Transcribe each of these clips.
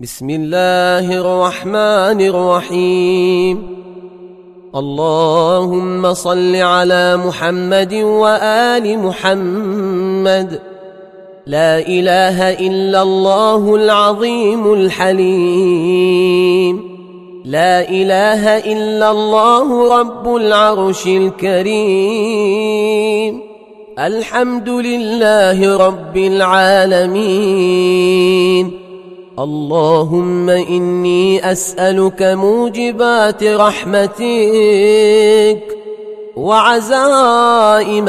بسم الله الرحمن الرحيم. اللهم صل على محمد وآل محمد. لا إله إلا الله العظيم الحليم. لا إله إلا الله رب العرش الكريم. الحمد لله رب العالمين. اللهم إني أسألك موجبات رحمتك وعزائم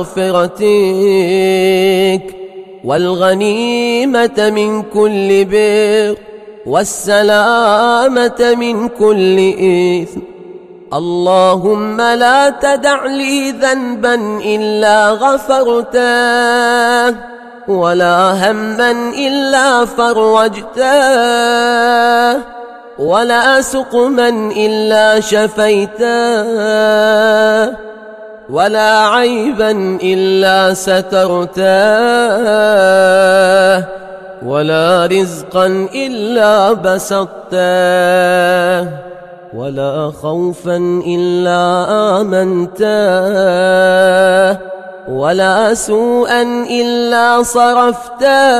مغفرتك والغنيمة من كل بر والسلامة من كل إثم. اللهم لا تدع لي ذنبا إلا غفرته ولا هما إلا فرجته ولا سقما إلا شفيته ولا عيبا إلا سترته ولا رزقا إلا بسطته ولا خوفا إلا آمنته ولا سوءا إلا صرفته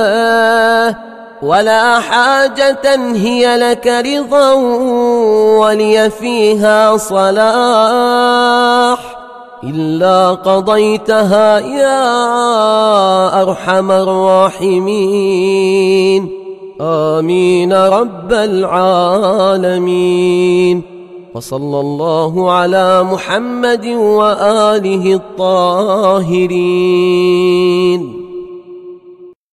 ولا حاجة هي لك رضا ولي فيها صلاح إلا قضيتها يا أرحم الراحمين. آمين رب العالمين. وصلى الله على محمد وآله الطاهرين.